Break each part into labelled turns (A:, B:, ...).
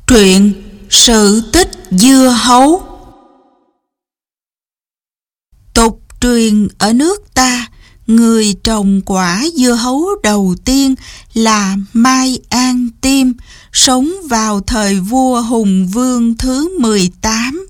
A: Truyện Sự tích dưa hấu. Tục truyền ở nước ta, người trồng quả dưa hấu đầu tiên là Mai An Tiêm, sống vào thời vua Hùng Vương thứ 18.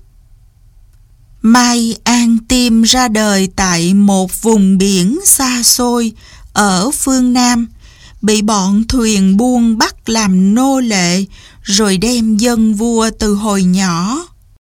A: Mai An Tiêm ra đời tại một vùng biển xa xôi ở phương Nam, bị bọn thuyền buôn bắt làm nô lệ, rồi đem dâng vua từ hồi nhỏ.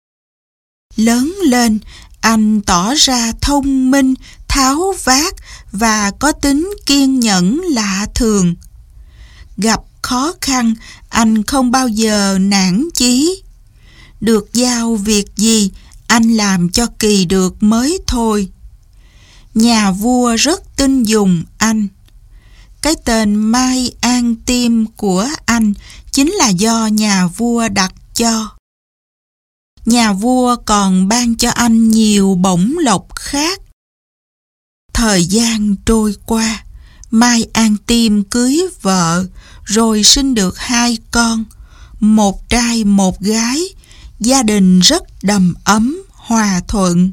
A: Lớn lên, anh tỏ ra thông minh, tháo vát và có tính kiên nhẫn lạ thường. Gặp khó khăn, anh không bao giờ nản chí. Được giao việc gì, anh làm cho kỳ được mới thôi. Nhà vua rất tin dùng anh. Cái tên Mai An Tiêm của anh chính là do nhà vua đặt cho. Nhà vua còn ban cho anh nhiều bổng lộc khác. Thời gian trôi qua, Mai An Tiêm cưới vợ, rồi sinh được 2 con, một trai một gái, gia đình rất đầm ấm, hòa thuận.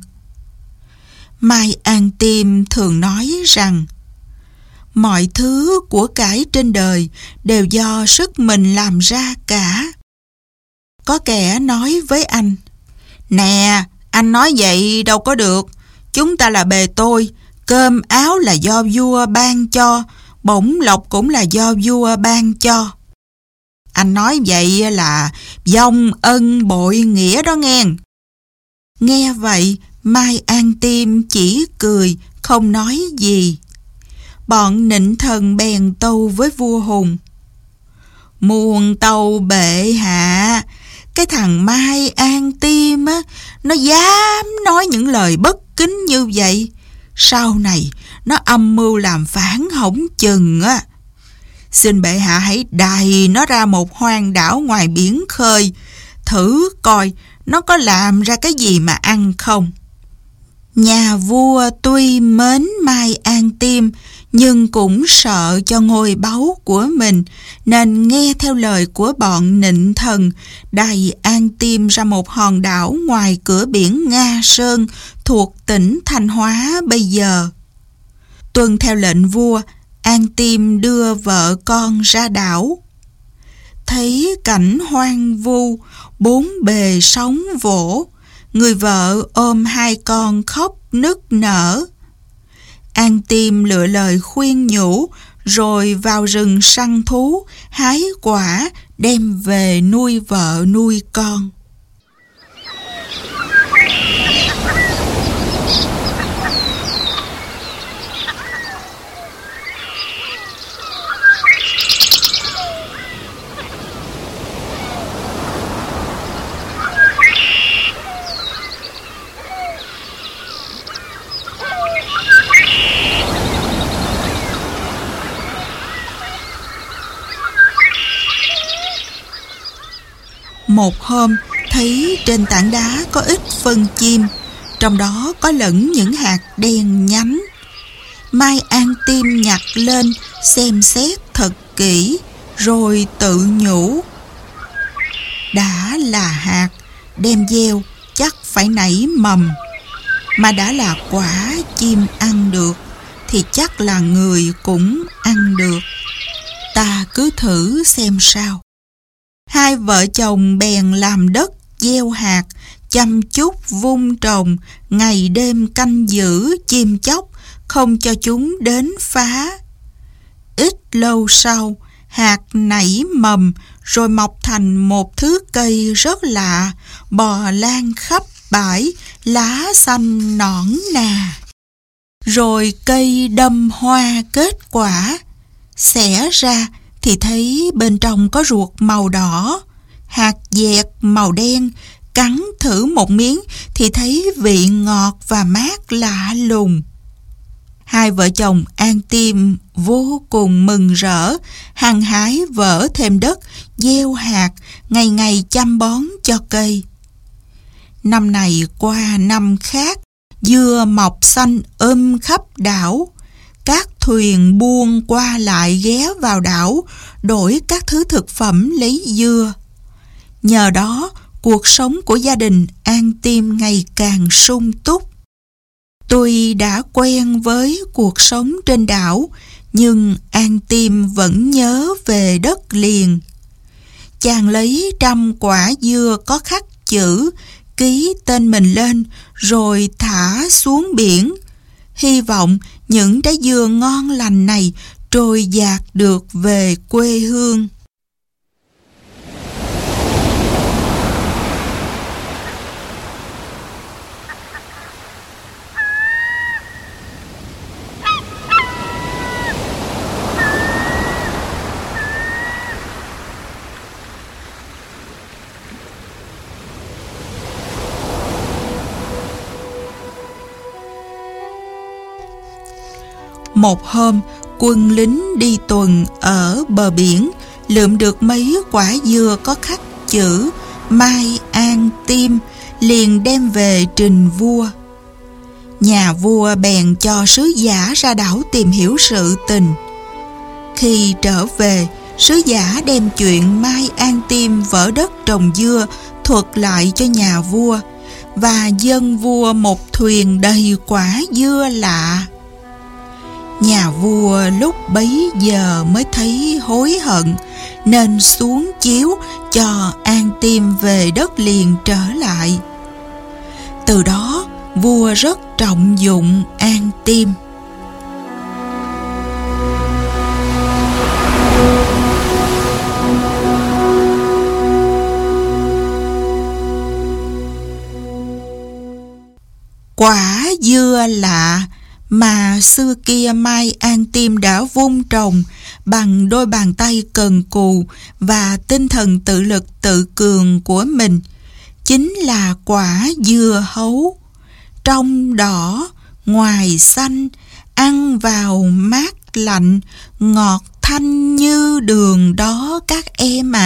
A: Mai An Tiêm thường nói rằng mọi thứ của cải trên đời đều do sức mình làm ra cả. Có kẻ nói với anh: "Nè, anh nói vậy đâu có được. Chúng ta là bề tôi, cơm áo là do vua ban cho, bổng lộc cũng là do vua ban cho. Anh nói vậy là vong ân bội nghĩa đó nghe." Nghe vậy, Mai An Tiêm chỉ cười, không nói gì. Bọn nịnh thần bèn tâu với vua Hùng: "Muôn tâu bệ hạ, cái thằng Mai An Tiêm á, nó dám nói những lời bất kính như vậy. Sau này nó âm mưu làm phản hỏng chừng á. Xin bệ hạ hãy đày nó ra một hoang đảo ngoài biển khơi, thử coi nó có làm ra cái gì mà ăn không." Nhà vua tuy mến Mai An Tiêm, nhưng cũng sợ cho ngôi báu của mình, nên nghe theo lời của bọn nịnh thần, đày An Tiêm ra một hòn đảo ngoài cửa biển Nga Sơn, thuộc tỉnh Thanh Hóa bây giờ. Tuân theo lệnh vua, An Tiêm đưa vợ con ra đảo. Thấy cảnh hoang vu, bốn bề sóng vỗ, người vợ ôm 2 con khóc nức nở. An Tiêm lựa lời khuyên nhủ, rồi vào rừng săn thú, hái quả, đem về nuôi vợ nuôi con. Một hôm, thấy trên tảng đá có ít phân chim, trong đó có lẫn những hạt đen nhánh. Mai An Tiêm nhặt lên, xem xét thật kỹ, rồi tự nhủ: đã là hạt, đem gieo chắc phải nảy mầm. Mà đã là quả chim ăn được, thì chắc là người cũng ăn được. Ta cứ thử xem sao. 2 vợ chồng bèn làm đất gieo hạt, chăm chút vun trồng, ngày đêm canh giữ chim chóc, không cho chúng đến phá. Ít lâu sau, hạt nảy mầm, rồi mọc thành một thứ cây rất lạ, bò lan khắp bãi, lá xanh nõn nà. Rồi cây đâm hoa kết quả, xẻ ra thì thấy bên trong có ruột màu đỏ, hạt dẹt màu đen. Cắn thử một miếng thì thấy vị ngọt và mát lạ lùng. 2 vợ chồng An Tiêm vô cùng mừng rỡ, hăng hái vỡ thêm đất, gieo hạt, ngày ngày chăm bón cho cây. Năm này qua năm khác, dưa mọc xanh khắp đảo. Các thuyền buôn qua lại ghé vào đảo, đổi các thứ thực phẩm lấy dưa. Nhờ đó, cuộc sống của gia đình An Tim ngày càng sung túc. Tuy đã quen với cuộc sống trên đảo, nhưng An Tim vẫn nhớ về đất liền. Chàng lấy trăm quả dưa có khắc chữ, ký tên mình lên, rồi thả xuống biển. Hy vọng những trái dưa ngon lành này trôi dạt được về quê hương. Một hôm, quân lính đi tuần ở bờ biển, lượm được mấy quả dưa có khắc chữ Mai An Tim, liền đem về trình vua. Nhà vua bèn cho sứ giả ra đảo tìm hiểu sự tình. Khi trở về, sứ giả đem chuyện Mai An Tim vỡ đất trồng dưa thuật lại cho nhà vua, và dâng vua một thuyền đầy quả dưa lạ. Nhà vua lúc bấy giờ mới thấy hối hận, nên xuống chiếu cho An Tim về đất liền trở lại. Từ đó, vua rất trọng dụng An Tim. Quả dưa lạ mà xưa kia Mai An Tim đã vun trồng bằng đôi bàn tay cần cù và tinh thần tự lực tự cường của mình, chính là quả dưa hấu. Trong đỏ, ngoài xanh, ăn vào mát lạnh, ngọt thanh như đường đó các em ạ.